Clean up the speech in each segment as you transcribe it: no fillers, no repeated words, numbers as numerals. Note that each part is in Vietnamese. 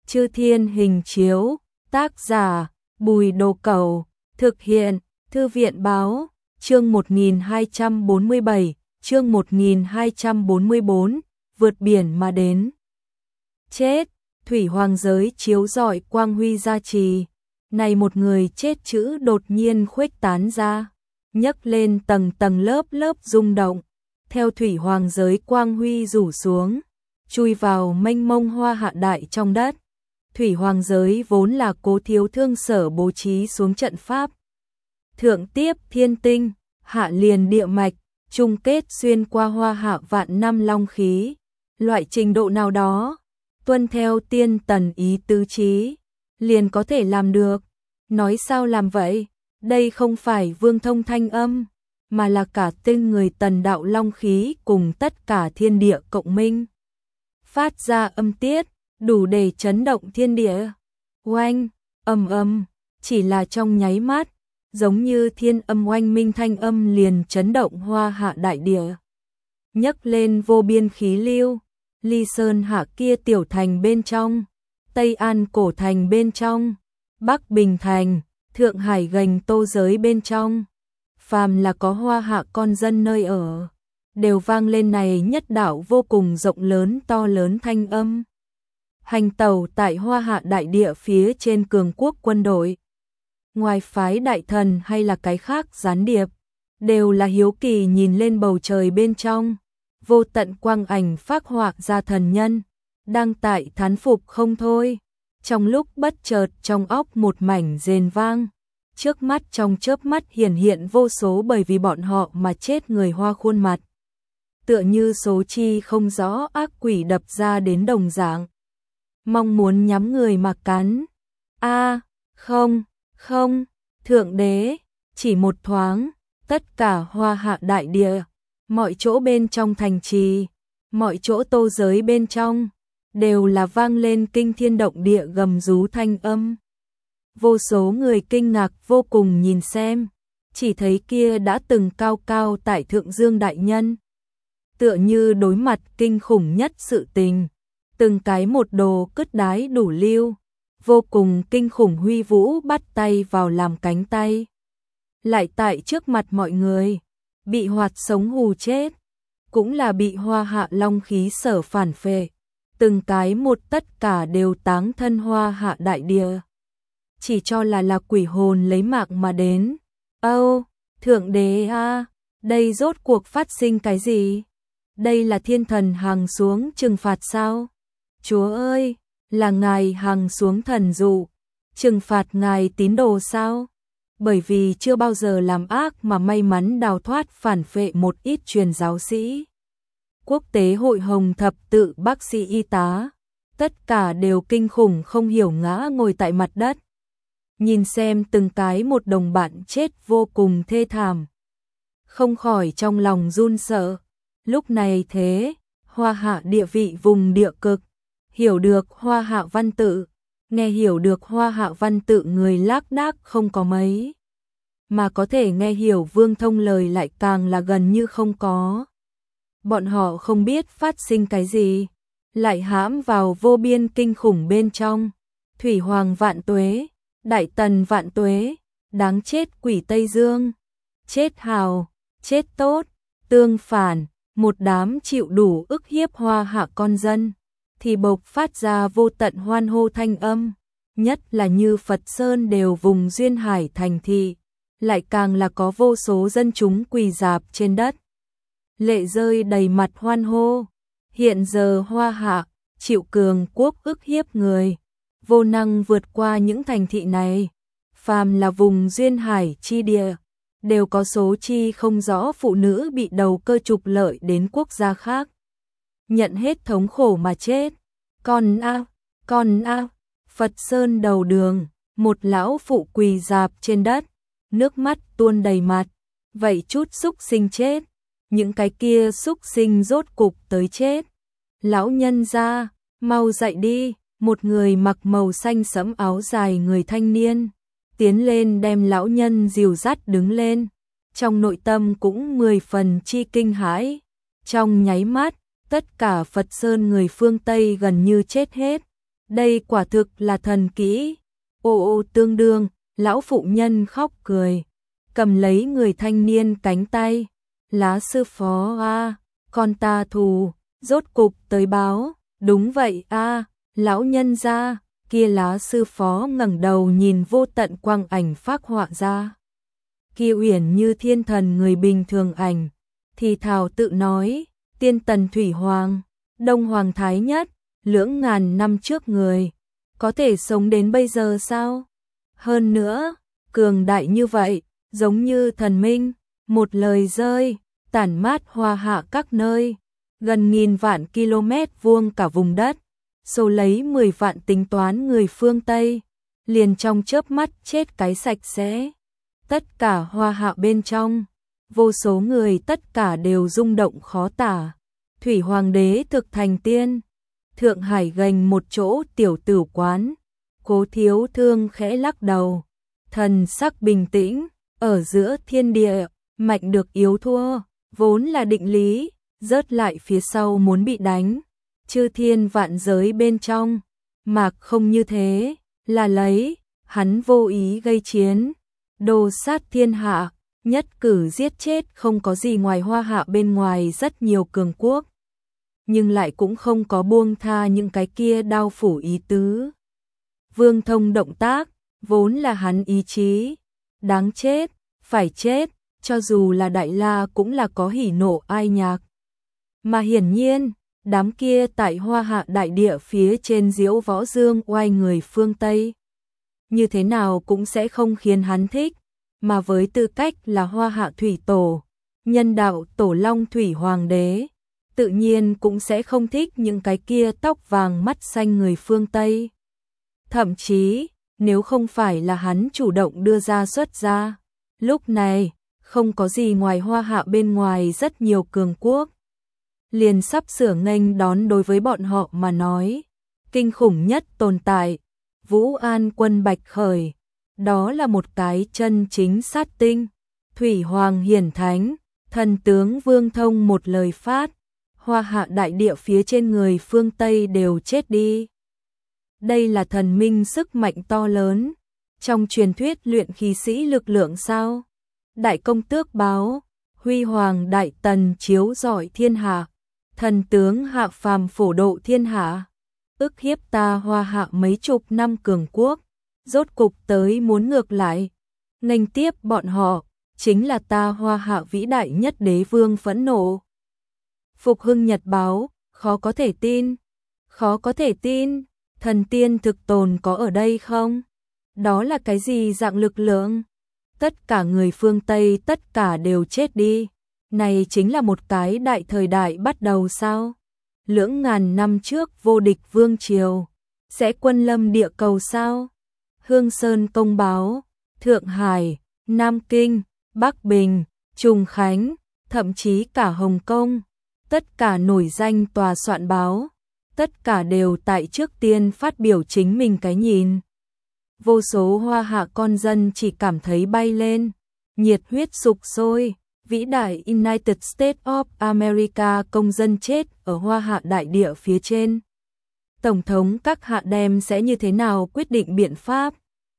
Chư Thiên Hình Chiếu, tác giả Bùi Đồ Cẩu, thực hiện Thư viện Báo, chương 1247, chương 1244, vượt biển mà đến. Chết, thủy hoàng giới chiếu rọi quang huy gia trì, này một người chết chữ đột nhiên khuếch tán ra, nhấc lên tầng tầng lớp lớp rung động, theo thủy hoàng giới quang huy rủ xuống, chui vào mênh mông hoa hạ đại trong đất. Thủy hoàng giới vốn là Cố Thiếu Thương sở bố trí xuống trận pháp. Thượng tiếp thiên tinh, hạ liền địa mạch, chung kết xuyên qua hoa hạ vạn năm long khí. Loại trình độ nào đó, tuân theo tiên tần ý tứ trí, liền có thể làm được. Nói sao làm vậy? Đây không phải Vương Thông thanh âm, mà là cả tinh người tần đạo long khí cùng tất cả thiên địa cộng minh. Phát ra âm tiết, đủ để chấn động thiên địa. Oanh, ầm, chỉ là trong nháy mắt, giống như thiên âm oanh minh thanh âm liền chấn động hoa hạ đại địa. Nhấc lên vô biên khí lưu, Ly Sơn hạ kia tiểu thành bên trong, Tây An cổ thành bên trong, Bắc Bình thành, Thượng Hải gành tô giới bên trong. Phàm là có hoa hạ con dân nơi ở, đều vang lên này nhất đạo vô cùng rộng lớn to lớn thanh âm. Hành tẩu tại hoa hạ đại địa phía trên cường quốc quân đội, ngoài phái đại thần hay là cái khác gián điệp, đều là hiếu kỳ nhìn lên bầu trời bên trong, vô tận quang ảnh phác họa ra thần nhân, đang tại thán phục không thôi. Trong lúc bất chợt trong óc một mảnh rền vang, trước mắt trong chớp mắt hiển hiện vô số bởi vì bọn họ mà chết người Hoa khuôn mặt. Tựa như số chi không rõ ác quỷ đập ra đến đồng dạng, mong muốn nhắm người mà cắn. Không, Thượng Đế, chỉ một thoáng, tất cả hoa hạ đại địa, mọi chỗ bên trong thành trì, mọi chỗ tô giới bên trong, đều là vang lên kinh thiên động địa gầm rú thanh âm. Vô số người kinh ngạc vô cùng nhìn xem, chỉ thấy kia đã từng cao cao tại thượng dương đại nhân. Tựa như đối mặt kinh khủng nhất sự tình, từng cái một đồ cứt đái đủ lưu, vô cùng kinh khủng huy vũ bắt tay vào làm cánh tay. Lại tại trước mặt mọi người, bị hoạt sống hù chết, cũng là bị hoa hạ long khí sở phản phệ, từng cái một tất cả đều táng thân hoa hạ đại địa. Chỉ cho là quỷ hồn lấy mạng mà đến. Thượng Đế a, đây rốt cuộc phát sinh cái gì? Đây là thiên thần hàng xuống trừng phạt sao? Chúa ơi, là ngài hàng xuống thần dụ, trừng phạt ngài tín đồ sao? Bởi vì chưa bao giờ làm ác mà may mắn đào thoát phản phệ một ít truyền giáo sĩ. Quốc tế hội hồng thập tự bác sĩ y tá, tất cả đều kinh khủng không hiểu ngã ngồi tại mặt đất. Nhìn xem từng cái một đồng bạn chết vô cùng thê thảm, không khỏi trong lòng run sợ. Lúc này thế, hoa hạ địa vị vùng địa cực, hiểu được hoa hạ văn tự, nghe hiểu được hoa hạ văn tự người lác đác không có mấy, mà có thể nghe hiểu Vương Thông lời lại càng là gần như không có. Bọn họ không biết phát sinh cái gì, lại hãm vào vô biên kinh khủng bên trong. Thủy Hoàng vạn tuế, Đại Tần vạn tuế, đáng chết quỷ Tây Dương, chết hào, chết tốt, tương phản, một đám chịu đủ ức hiếp hoa hạ con dân, thì bộc phát ra vô tận hoan hô thanh âm, nhất là như Phật Sơn đều vùng duyên hải thành thị, lại càng là có vô số dân chúng quỳ rạp trên đất, lệ rơi đầy mặt hoan hô. Hiện giờ hoa hạ, chịu cường quốc ức hiếp người, vô năng vượt qua những thành thị này, phàm là vùng duyên hải chi địa, đều có số chi không rõ phụ nữ bị đầu cơ trục lợi đến quốc gia khác, nhận hết thống khổ mà chết. Con a, Phật Sơn đầu đường, một lão phụ quỳ rạp trên đất, nước mắt tuôn đầy mặt. Vậy chút súc sinh chết, những cái kia súc sinh rốt cục tới chết. Lão nhân gia, mau dậy đi. Một người mặc màu xanh sẫm áo dài người thanh niên tiến lên đem lão nhân dìu dắt đứng lên, trong nội tâm cũng 10 phần chi kinh hãi. Trong nháy mắt, tất cả Phật Sơn người phương Tây gần như chết hết, Đây quả thực là thần kỹ. Ô tương đương, lão phụ nhân khóc cười, cầm lấy người thanh niên cánh tay. Lá sư phó a, con ta thù, rốt cục tới báo. Đúng vậy a, lão nhân gia. Kia lá sư phó ngẩng đầu nhìn vô tận quang ảnh phác họa ra. Kia uyển như thiên thần người bình thường ảnh, thì thào tự nói, tiên tần thủy hoàng, đông hoàng thái nhất, lưỡng ngàn năm trước người, có thể sống đến bây giờ sao? Hơn nữa, cường đại như vậy, giống như thần minh, một lời rơi, tản mát hoa hạ các nơi, gần nghìn vạn km vuông cả vùng đất, số lấy 10 vạn tính toán người phương Tây, liền trong chớp mắt chết cái sạch sẽ. Tất cả hoa hạ bên trong, vô số người tất cả đều rung động khó tả. Thủy hoàng đế thực thành tiên. Thượng Hải gành một chỗ tiểu tử quán, Cố Thiếu Thương khẽ lắc đầu, thần sắc bình tĩnh, ở giữa thiên địa, mạnh được yếu thua, vốn là định lý, rớt lại phía sau muốn bị đánh. Chư thiên vạn giới bên trong, mạc không như thế, là lấy, hắn vô ý gây chiến, đồ sát thiên hạ, nhất cử giết chết không có gì ngoài hoa hạ bên ngoài rất nhiều cường quốc. Nhưng lại cũng không có buông tha những cái kia đao phủ ý tứ. Vương Thông động tác, vốn là hắn ý chí, đáng chết, phải chết, cho dù là Đại La cũng là có hỉ nộ ai nhạc. Mà hiển nhiên, đám kia tại hoa hạ đại địa phía trên diễu võ dương oai người phương Tây, như thế nào cũng sẽ không khiến hắn thích, mà với tư cách là hoa hạ thủy tổ, nhân đạo tổ long thủy hoàng đế, tự nhiên cũng sẽ không thích những cái kia tóc vàng mắt xanh người phương Tây. Thậm chí, nếu không phải là hắn chủ động đưa ra xuất ra, lúc này, không có gì ngoài hoa hạ bên ngoài rất nhiều cường quốc. Liền sắp sửa nghênh đón đối với bọn họ mà nói. Kinh khủng nhất tồn tại, Vũ An quân Bạch Khởi, đó là một cái chân chính sát tinh. Thủy Hoàng hiển thánh, thần tướng Vương Thông một lời phát, hoa hạ đại địa phía trên người phương Tây đều chết đi. Đây là thần minh sức mạnh to lớn, trong truyền thuyết luyện khí sĩ lực lượng sao? Đại công tước báo, huy hoàng đại tần chiếu rọi thiên hạ, thần tướng hạ phàm phổ độ thiên hạ, ức hiếp ta hoa hạ mấy chục năm cường quốc, rốt cục tới muốn ngược lại, nghênh tiếp bọn họ, chính là ta hoa hạ vĩ đại nhất đế vương phẫn nộ. Phục Hưng Nhật báo, khó có thể tin, khó có thể tin, thần tiên thực tồn có ở đây không? Đó là cái gì dạng lực lượng? Tất cả người phương Tây tất cả đều chết đi. Này chính là một cái đại thời đại bắt đầu sao? Lưỡng ngàn năm trước vô địch vương triều, sẽ quân lâm địa cầu sao? Hương Sơn công báo, Thượng Hải, Nam Kinh, Bắc Bình, Trùng Khánh, thậm chí cả Hồng Kông, tất cả nổi danh tòa soạn báo, tất cả đều tại trước tiên phát biểu chính mình cái nhìn. Vô số hoa hạ con dân chỉ cảm thấy bay lên, nhiệt huyết sục sôi, vĩ đại United States of America công dân chết ở hoa hạ đại địa phía trên. Tổng thống các hạ đem sẽ như thế nào quyết định biện pháp?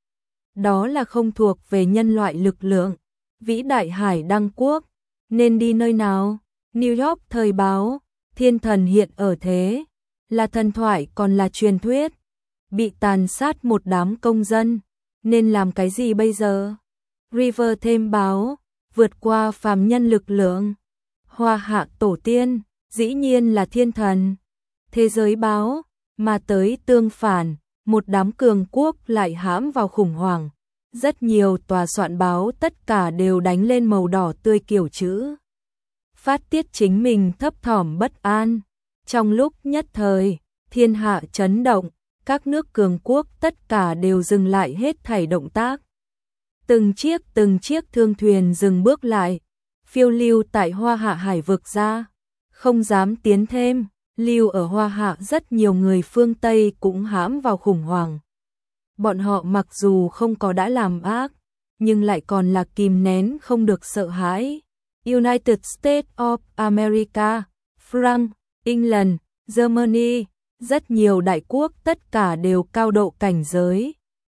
Đó là không thuộc về nhân loại lực lượng, vĩ đại Hải Đăng Quốc, nên đi nơi nào? New York thời báo, thiên thần hiện ở thế, là thần thoại còn là truyền thuyết, bị tàn sát một đám công dân, nên làm cái gì bây giờ? River thêm báo, vượt qua phàm nhân lực lượng, hoa hạ tổ tiên, dĩ nhiên là thiên thần. Thế giới báo, mà tới tương phản, một đám cường quốc lại hãm vào khủng hoảng. Rất nhiều tòa soạn báo tất cả đều đánh lên màu đỏ tươi kiểu chữ. Phát tiết chính mình thấp thỏm bất an. Trong lúc nhất thời, thiên hạ chấn động, các nước cường quốc tất cả đều dừng lại hết thảy động tác. Từng chiếc thương thuyền dừng bước lại, phiêu lưu tại hoa hạ hải vực ra, không dám tiến thêm, lưu ở hoa hạ rất nhiều người phương Tây cũng hãm vào khủng hoảng. Bọn họ mặc dù không có đã làm ác, nhưng lại còn là kìm nén không được sợ hãi. United States of America, France, England, Germany, Rất nhiều đại quốc tất cả đều cao độ cảnh giới.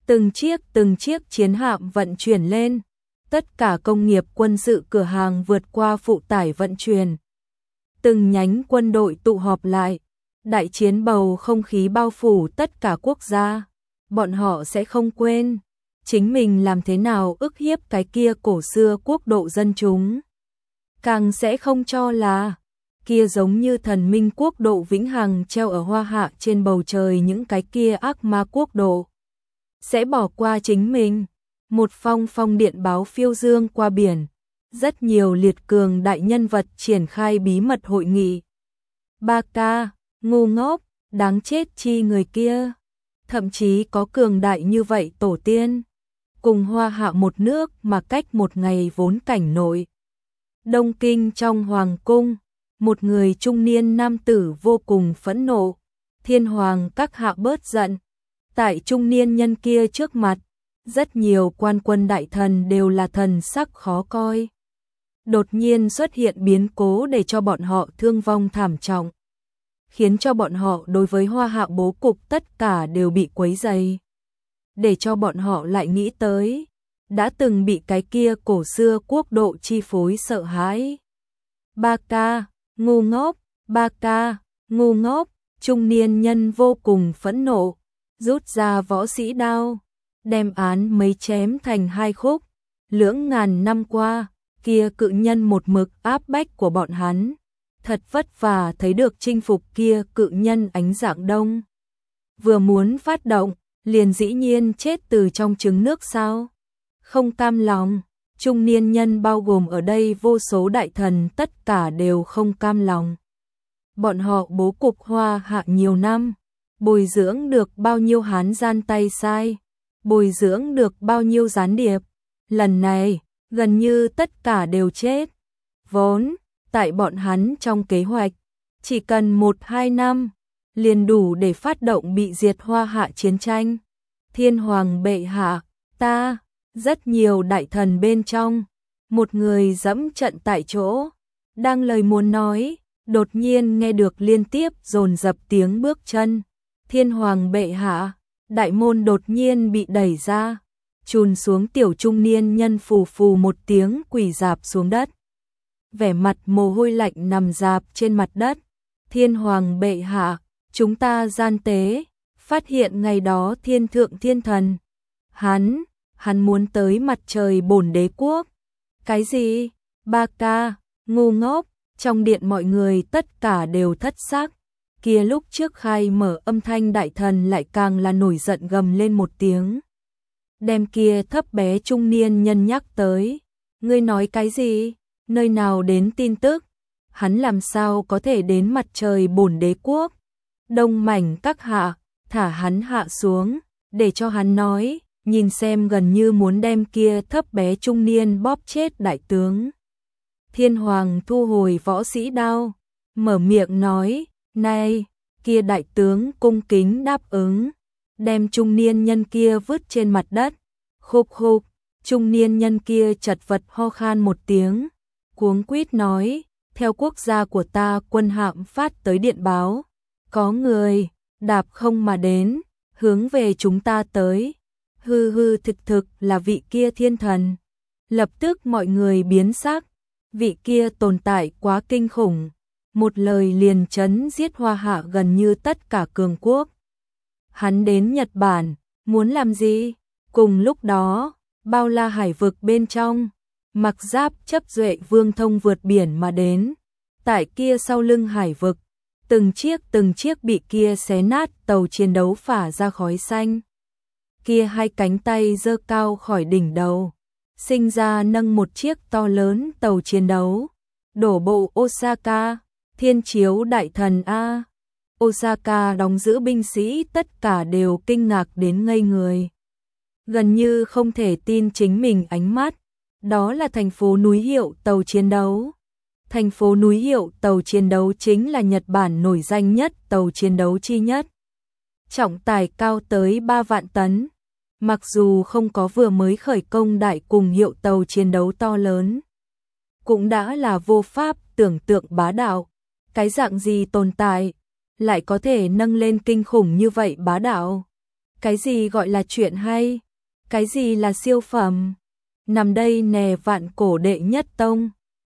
Từng chiếc chiến hạm vận chuyển lên. Tất cả công nghiệp quân sự cửa hàng vượt qua phụ tải vận chuyển. Từng nhánh quân đội tụ họp lại. Đại chiến bầu không khí bao phủ tất cả quốc gia. Bọn họ sẽ không quên chính mình làm thế nào ức hiếp cái kia cổ xưa quốc độ dân chúng. Càng sẽ không cho là kia giống như thần minh quốc độ vĩnh hằng treo ở hoa hạ trên bầu trời những cái kia ác ma quốc độ sẽ bỏ qua chính mình. Một phong điện báo phiêu dương qua biển, rất nhiều liệt cường đại nhân vật triển khai bí mật hội nghị. Ba ca, ngu ngốc, đáng chết chi người kia. Thậm chí có cường đại như vậy tổ tiên. Cùng hoa hạ một nước mà cách một ngày vốn cảnh nội. Đông Kinh trong hoàng cung, một người trung niên nam tử vô cùng phẫn nộ. Thiên hoàng các hạ bớt giận. Tại trung niên nhân kia trước mặt, rất nhiều quan quân đại thần đều là thần sắc khó coi. Đột nhiên xuất hiện biến cố để cho bọn họ thương vong thảm trọng, khiến cho bọn họ đối với hoa hạ bố cục tất cả đều bị quấy rầy. Để cho bọn họ lại nghĩ tới, đã từng bị cái kia cổ xưa quốc độ chi phối sợ hãi. Ba ca, ngu ngốc, ba ca, ngu ngốc, trung niên nhân vô cùng phẫn nộ, rút ra võ sĩ đao, đem án mấy chém thành hai khúc. Lưỡng ngàn năm qua, kia cự nhân một mực áp bách của bọn hắn. Thật vất vả thấy được chinh phục kia cự nhân ánh dạng đông. Vừa muốn phát động, liền dĩ nhiên chết từ trong trứng nước sao? Không cam lòng, trung niên nhân bao gồm ở đây vô số đại thần tất cả đều không cam lòng. Bọn họ bố cục hoa hạ nhiều năm, bồi dưỡng được bao nhiêu hán gian tay sai, bồi dưỡng được bao nhiêu gián điệp. Lần này, gần như tất cả đều chết. Vốn, tại bọn hắn trong kế hoạch, chỉ cần 1-2 năm, liền đủ để phát động bị diệt hoa hạ chiến tranh. Thiên hoàng bệ hạ, ta, rất nhiều đại thần bên trong, một người dẫm trận tại chỗ, đang lời muốn nói, đột nhiên nghe được liên tiếp dồn dập tiếng bước chân. Thiên hoàng bệ hạ, đại môn đột nhiên bị đẩy ra, chùn xuống tiểu trung niên nhân phù phù một tiếng quỳ rạp xuống đất. Vẻ mặt mồ hôi lạnh nằm rạp trên mặt đất. Thiên hoàng bệ hạ, chúng ta gian tế, phát hiện ngày đó thiên thượng thiên thần. Hắn muốn tới mặt trời bổn đế quốc. Cái gì? Ba ca, ngu ngốc, trong điện mọi người tất cả đều thất sắc. Kia lúc trước khai mở âm thanh đại thần lại càng là nổi giận gầm lên một tiếng. Đem kia thấp bé trung niên nhân nhắc tới. Ngươi nói cái gì? Nơi nào đến tin tức? Hắn làm sao có thể đến mặt trời bổn đế quốc? Đông mảnh các hạ, thả hắn hạ xuống, để cho hắn nói, nhìn xem gần như muốn đem kia thấp bé trung niên bóp chết đại tướng. Thiên hoàng thu hồi võ sĩ đao, mở miệng nói, này, kia đại tướng cung kính đáp ứng, đem trung niên nhân kia vứt trên mặt đất. Khục khục, trung niên nhân kia chật vật ho khan một tiếng, cuống quýt nói, theo quốc gia của ta quân hạm phát tới điện báo, có người đạp không mà đến, hướng về chúng ta tới. Hư thực là vị kia thiên thần. Lập tức mọi người biến sắc, vị kia tồn tại quá kinh khủng, một lời liền chấn giết hoa hạ gần như tất cả cường quốc. Hắn đến Nhật Bản, muốn làm gì? Cùng lúc đó, bao la hải vực bên trong, mặc giáp chấp duệ vương thông vượt biển mà đến. Tại kia sau lưng hải vực, từng chiếc bị kia xé nát tàu chiến đấu phả ra khói xanh. Kia hai cánh tay giơ cao khỏi đỉnh đầu, sinh ra nâng một chiếc to lớn tàu chiến đấu, đổ bộ Osaka, thiên chiếu đại thần A. Osaka đóng giữ binh sĩ tất cả đều kinh ngạc đến ngây người. Gần như không thể tin chính mình ánh mắt, đó là thành phố núi hiệu tàu chiến đấu. Thành phố núi hiệu tàu chiến đấu chính là Nhật Bản nổi danh nhất tàu chiến đấu chi nhất. Trọng tải cao tới 3 vạn tấn. Mặc dù không có vừa mới khởi công đại cùng hiệu tàu chiến đấu to lớn, cũng đã là vô pháp tưởng tượng bá đạo. Cái dạng gì tồn tại, lại có thể nâng lên kinh khủng như vậy bá đạo. Cái gì gọi là chuyện hay? Cái gì là siêu phẩm? Nằm đây nè vạn cổ đệ nhất tông.